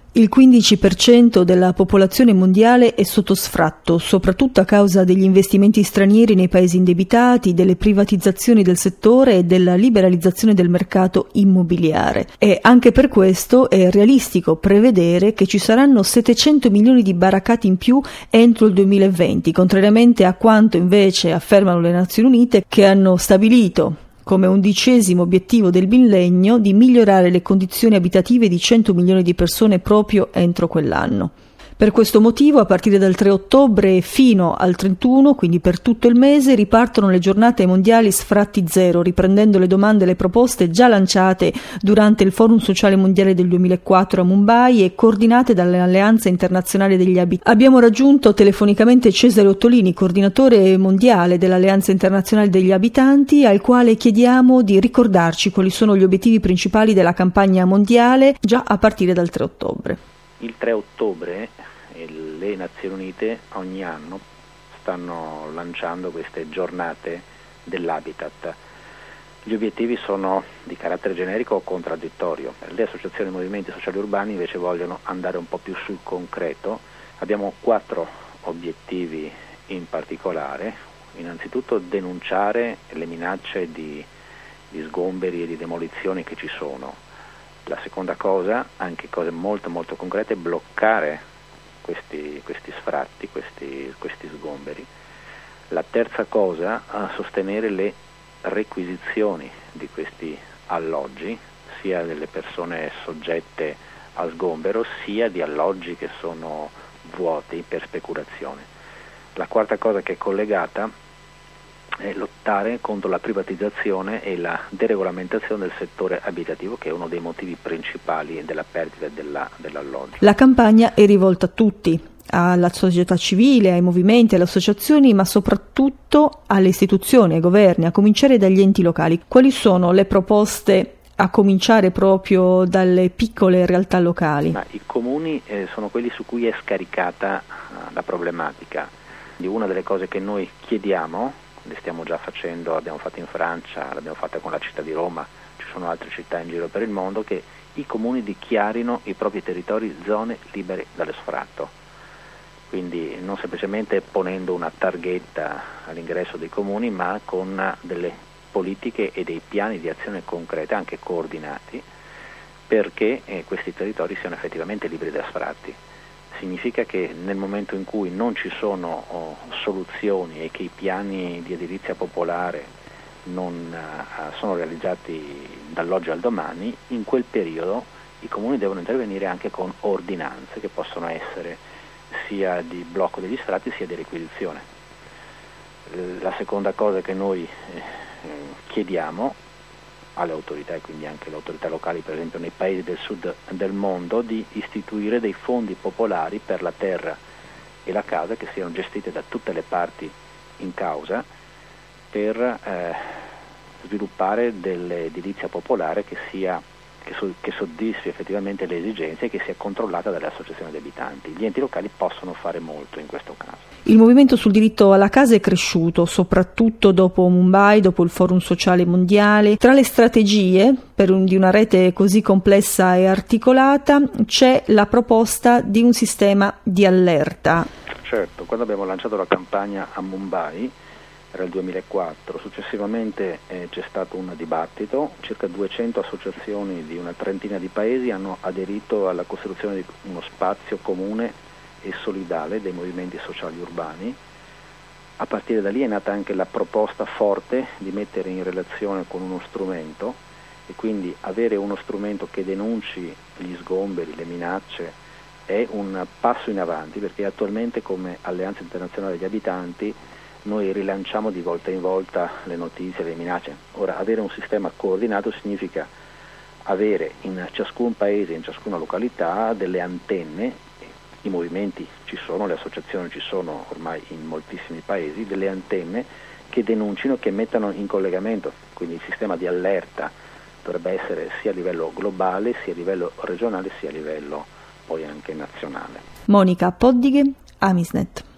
Il 15% della popolazione mondiale è sotto sfratto, soprattutto a causa degli investimenti stranieri nei paesi indebitati, delle privatizzazioni del settore e della liberalizzazione del mercato immobiliare. E anche per questo è realistico prevedere che ci saranno 700 milioni di baraccati in più entro il 2020, contrariamente a quanto invece affermano le Nazioni Unite, che hanno stabilito come 11° obiettivo del millennio di migliorare le condizioni abitative di 100 milioni di persone proprio entro quell'anno. Per questo motivo, a partire dal 3 ottobre fino al 31, quindi per tutto il mese, ripartono le giornate mondiali Sfratti Zero, riprendendo le domande e le proposte già lanciate durante il Forum Sociale Mondiale del 2004 a Mumbai e coordinate dall'Alleanza Internazionale degli Abitanti. Abbiamo raggiunto telefonicamente Cesare Ottolini, coordinatore mondiale dell'Alleanza Internazionale degli Abitanti, al quale chiediamo di ricordarci quali sono gli obiettivi principali della campagna mondiale già a partire dal 3 ottobre. Il 3 ottobre le Nazioni Unite ogni anno stanno lanciando queste giornate dell'habitat. Gli obiettivi sono di carattere generico o contraddittorio. Le associazioni e movimenti sociali urbani invece vogliono andare un po' più sul concreto. Abbiamo 4 obiettivi in particolare. Innanzitutto denunciare le minacce di sgomberi e di demolizioni che ci sono. La seconda cosa, anche cose molto molto concrete, bloccare questi sfratti, questi sgomberi. La terza cosa, sostenere le requisizioni di questi alloggi, sia delle persone soggette a sgombero, sia di alloggi che sono vuoti per speculazione. La quarta cosa che è collegata è lottare contro la privatizzazione e la deregolamentazione del settore abitativo, che è uno dei motivi principali della perdita dell'alloggio. La campagna è rivolta a tutti, alla società civile, ai movimenti, alle associazioni, ma soprattutto alle istituzioni, ai governi, a cominciare dagli enti locali. Quali sono le proposte a cominciare proprio dalle piccole realtà locali? I comuni sono quelli su cui è scaricata la problematica. Una delle cose che noi chiediamo, le stiamo già facendo, l'abbiamo fatto in Francia, l'abbiamo fatta con la città di Roma, ci sono altre città in giro per il mondo, che i comuni dichiarino i propri territori zone libere dallo sfratto. Quindi non semplicemente ponendo una targhetta all'ingresso dei comuni, ma con delle politiche e dei piani di azione concrete, anche coordinati, perché questi territori siano effettivamente liberi da sfratti. Significa che nel momento in cui non ci sono soluzioni e che i piani di edilizia popolare non sono realizzati dall'oggi al domani, in quel periodo i comuni devono intervenire anche con ordinanze che possono essere sia di blocco degli sfratti sia di requisizione. La seconda cosa che noi chiediamo alle autorità, e quindi anche le autorità locali, per esempio nei paesi del sud del mondo, di istituire dei fondi popolari per la terra e la casa che siano gestite da tutte le parti in causa, per sviluppare dell'edilizia popolare che soddisfi effettivamente le esigenze e che sia controllata dalle associazioni di abitanti. Gli enti locali possono fare molto in questo caso. Il movimento sul diritto alla casa è cresciuto, soprattutto dopo Mumbai, dopo il Forum Sociale Mondiale. Tra le strategie di una rete così complessa e articolata c'è la proposta di un sistema di allerta. Certo, quando abbiamo lanciato la campagna a Mumbai, era il 2004, successivamente c'è stato un dibattito, circa 200 associazioni di una trentina di paesi hanno aderito alla costruzione di uno spazio comune e solidale dei movimenti sociali urbani. A partire da lì è nata anche la proposta forte di mettere in relazione con uno strumento, e quindi avere uno strumento che denunci gli sgomberi, le minacce, è un passo in avanti, perché attualmente come Alleanza Internazionale degli Abitanti noi rilanciamo di volta in volta le notizie, le minacce. Ora, avere un sistema coordinato significa avere in ciascun paese, in ciascuna località, delle antenne. I movimenti ci sono, le associazioni ci sono ormai in moltissimi paesi, delle antenne che denuncino, che mettano in collegamento. Quindi il sistema di allerta dovrebbe essere sia a livello globale, sia a livello regionale, sia a livello poi anche nazionale. Monica Poddighe, Amisnet.